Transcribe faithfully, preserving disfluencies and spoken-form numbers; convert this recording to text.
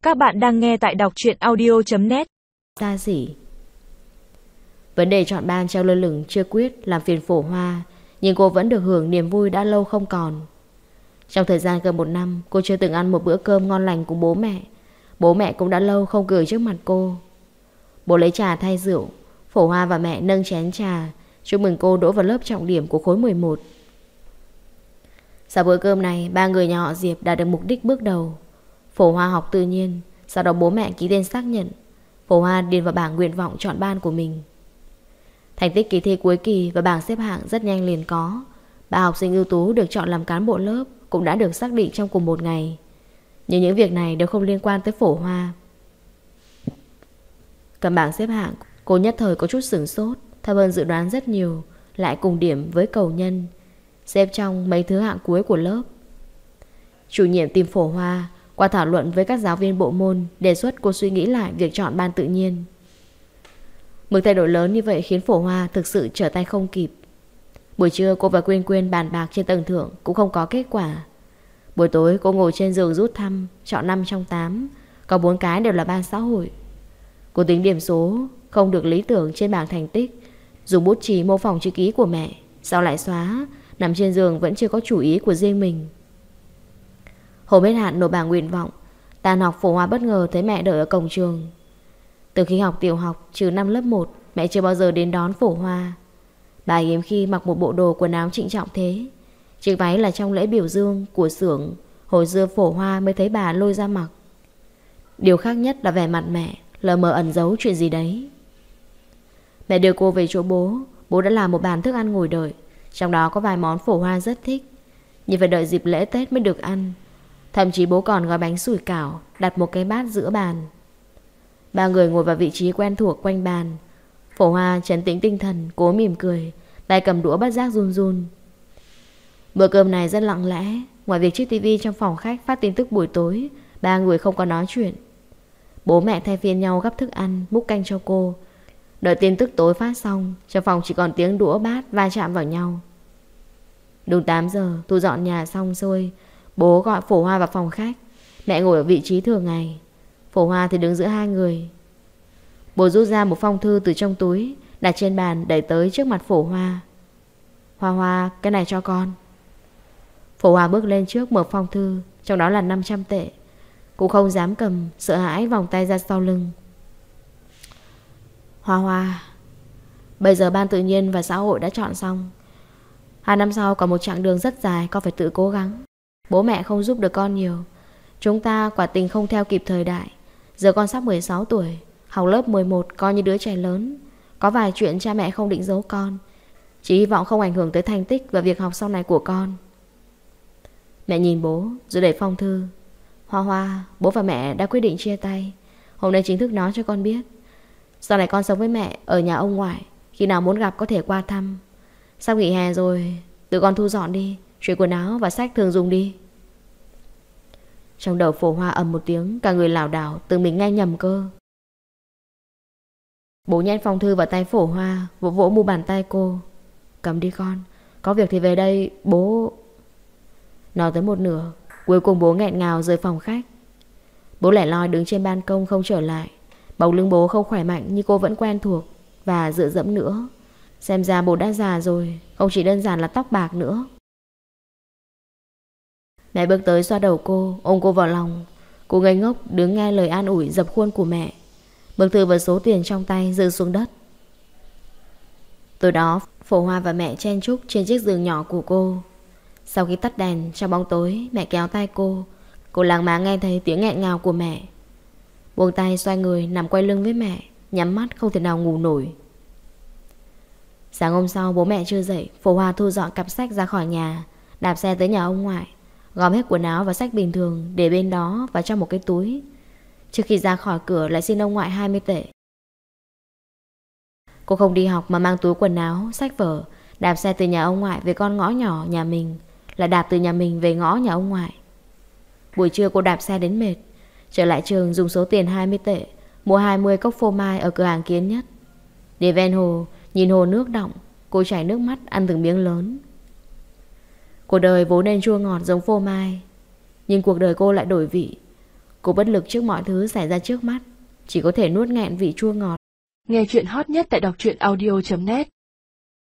Các bạn đang nghe tại đọc truyện audio chấm net. Xa xỉ. Vấn đề chọn ban treo lơ lửng chưa quyết làm phiền Phổ Hoa, nhưng cô vẫn được hưởng niềm vui đã lâu không còn. Trong thời gian gần một năm, cô chưa từng ăn một bữa cơm ngon lành cùng bố mẹ. Bố mẹ cũng đã lâu không cười trước mặt cô. Bố lấy trà thay rượu. Phổ Hoa và mẹ nâng chén trà chúc mừng cô đỗ vào lớp trọng điểm của khối mười một. Sau bữa cơm này, ba người nhà họ Diệp đạt được mục đích bước đầu. Phổ Hoa học tự nhiên, sau đó bố mẹ ký tên xác nhận. Phổ Hoa điền vào bảng nguyện vọng chọn ban của mình. Thành tích kỳ thi cuối kỳ và bảng xếp hạng rất nhanh liền có. Ba học sinh ưu tú được chọn làm cán bộ lớp cũng đã được xác định trong cùng một ngày. Nhưng những việc này đều không liên quan tới Phổ Hoa. Cầm bảng xếp hạng, cô nhất thời có chút sửng sốt. Thấp hơn dự đoán rất nhiều, lại cùng điểm với cầu nhân, xếp trong mấy thứ hạng cuối của lớp. Chủ nhiệm tìm Phổ Hoa, qua thảo luận với các giáo viên bộ môn, đề xuất cô suy nghĩ lại việc chọn ban tự nhiên. Một thay đổi lớn như vậy khiến Phổ Hoa thực sự trở tay không kịp. Buổi trưa cô và Quyên Quyên bàn bạc trên tầng thượng cũng không có kết quả. Buổi tối cô ngồi trên giường rút thăm, chọn năm trong tám, có bốn cái đều là ban xã hội. Cô tính điểm số không được lý tưởng trên bảng thành tích, dùng bút chì mô phỏng chữ ký của mẹ, sau lại xóa, nằm trên giường vẫn chưa có chủ ý của riêng mình. Hôm hết hạn nộp bảng nguyện vọng, tan học Phổ Hoa bất ngờ thấy mẹ đợi ở cổng trường. Từ khi học tiểu học trừ năm lớp một, mẹ chưa bao giờ đến đón Phổ Hoa. Bà hiếm khi mặc một bộ đồ quần áo trịnh trọng thế. Chiếc váy là trong lễ biểu dương của xưởng, hồi xưa Phổ Hoa mới thấy bà lôi ra mặc. Điều khác nhất là vẻ mặt mẹ lờ mờ ẩn giấu chuyện gì đấy. Mẹ đưa cô về chỗ bố. Bố đã làm một bàn thức ăn ngồi đợi, trong đó có vài món Phổ Hoa rất thích, nhưng phải đợi dịp lễ Tết mới được ăn. Thậm chí bố còn gói bánh sủi cảo, đặt một cái bát giữa bàn. Ba người ngồi vào vị trí quen thuộc quanh bàn. Phổ Hoa trấn tĩnh tinh thần, cố mỉm cười, tay cầm đũa bất giác run run. Bữa cơm này rất lặng lẽ. Ngoài việc chiếc tivi trong phòng khách phát tin tức buổi tối, ba người không có nói chuyện. Bố mẹ thay phiên nhau gắp thức ăn, múc canh cho cô. Đợi tin tức tối phát xong, trong phòng chỉ còn tiếng đũa bát va chạm vào nhau. Đúng tám giờ, thu dọn nhà xong xuôi, bố gọi Phổ Hoa vào phòng khách. Mẹ ngồi ở vị trí thường ngày, Phổ Hoa thì đứng giữa hai người. Bố rút ra một phong thư từ trong túi, đặt trên bàn đẩy tới trước mặt Phổ Hoa. Hoa Hoa, cái này cho con. Phổ Hoa bước lên trước mở phong thư, trong đó là năm trăm tệ. Cô không dám cầm, sợ hãi vòng tay ra sau lưng. Hoa Hoa, bây giờ ban tự nhiên và xã hội đã chọn xong. Hai năm sau còn một chặng đường rất dài, con phải tự cố gắng. Bố mẹ không giúp được con nhiều. Chúng ta quả tình không theo kịp thời đại. Giờ con sắp mười sáu tuổi, học lớp mười một coi như đứa trẻ lớn. Có vài chuyện cha mẹ không định giấu con, chỉ hy vọng không ảnh hưởng tới thành tích và việc học sau này của con. Mẹ nhìn bố rồi đẩy phong thư. Hoa Hoa, bố và mẹ đã quyết định chia tay. Hôm nay chính thức nói cho con biết. Sau này con sống với mẹ ở nhà ông ngoại, khi nào muốn gặp có thể qua thăm. Sắp nghỉ hè rồi, tự con thu dọn đi, chuyển quần áo và sách thường dùng đi. Trong đầu Phổ Hoa ầm một tiếng, cả người lảo đảo, tưởng mình nghe nhầm cơ. Bố nhét phong thư vào tay Phổ Hoa, vỗ vỗ mu bàn tay cô. Cầm đi con, có việc thì về đây, bố... Nói tới một nửa, cuối cùng bố nghẹn ngào rời phòng khách. Bố lẻ loi đứng trên ban công không trở lại. Bóng lưng bố không khỏe mạnh như cô vẫn quen thuộc, và dựa dẫm nữa. Xem ra bố đã già rồi, không chỉ đơn giản là tóc bạc nữa. Mẹ bước tới xoa đầu cô, ôm cô vào lòng. Cô ngây ngốc đứng nghe lời an ủi dập khuôn của mẹ. Bức thư và số tiền trong tay rơi xuống đất. Tối đó, Phổ Hoa và mẹ chen chúc trên chiếc giường nhỏ của cô. Sau khi tắt đèn, trong bóng tối, mẹ kéo tay cô. Cô làng máng nghe thấy tiếng nghẹn ngào của mẹ. Buông tay xoay người nằm quay lưng với mẹ, nhắm mắt không thể nào ngủ nổi. Sáng hôm sau bố mẹ chưa dậy, Phổ Hoa thu dọn cặp sách ra khỏi nhà, đạp xe tới nhà ông ngoại, gom hết quần áo và sách bình thường để bên đó và trong một cái túi. Trước khi ra khỏi cửa lại xin ông ngoại hai mươi tệ. Cô không đi học mà mang túi quần áo, sách vở, đạp xe từ nhà ông ngoại về con ngõ nhỏ nhà mình, lại đạp từ nhà mình về ngõ nhà ông ngoại. Buổi trưa cô đạp xe đến mệt, trở lại trường dùng số tiền hai mươi tệ mua hai mươi cốc phô mai ở cửa hàng Kiến Nhất. Đến ven hồ, nhìn hồ nước đọng, cô chảy nước mắt ăn từng miếng lớn. Cuộc đời vốn nên chua ngọt giống phô mai, nhưng cuộc đời cô lại đổi vị. Cô bất lực trước mọi thứ xảy ra trước mắt, chỉ có thể nuốt nghẹn vị chua ngọt. Nghe chuyện hot nhất tại đọc truyện audio chấm net.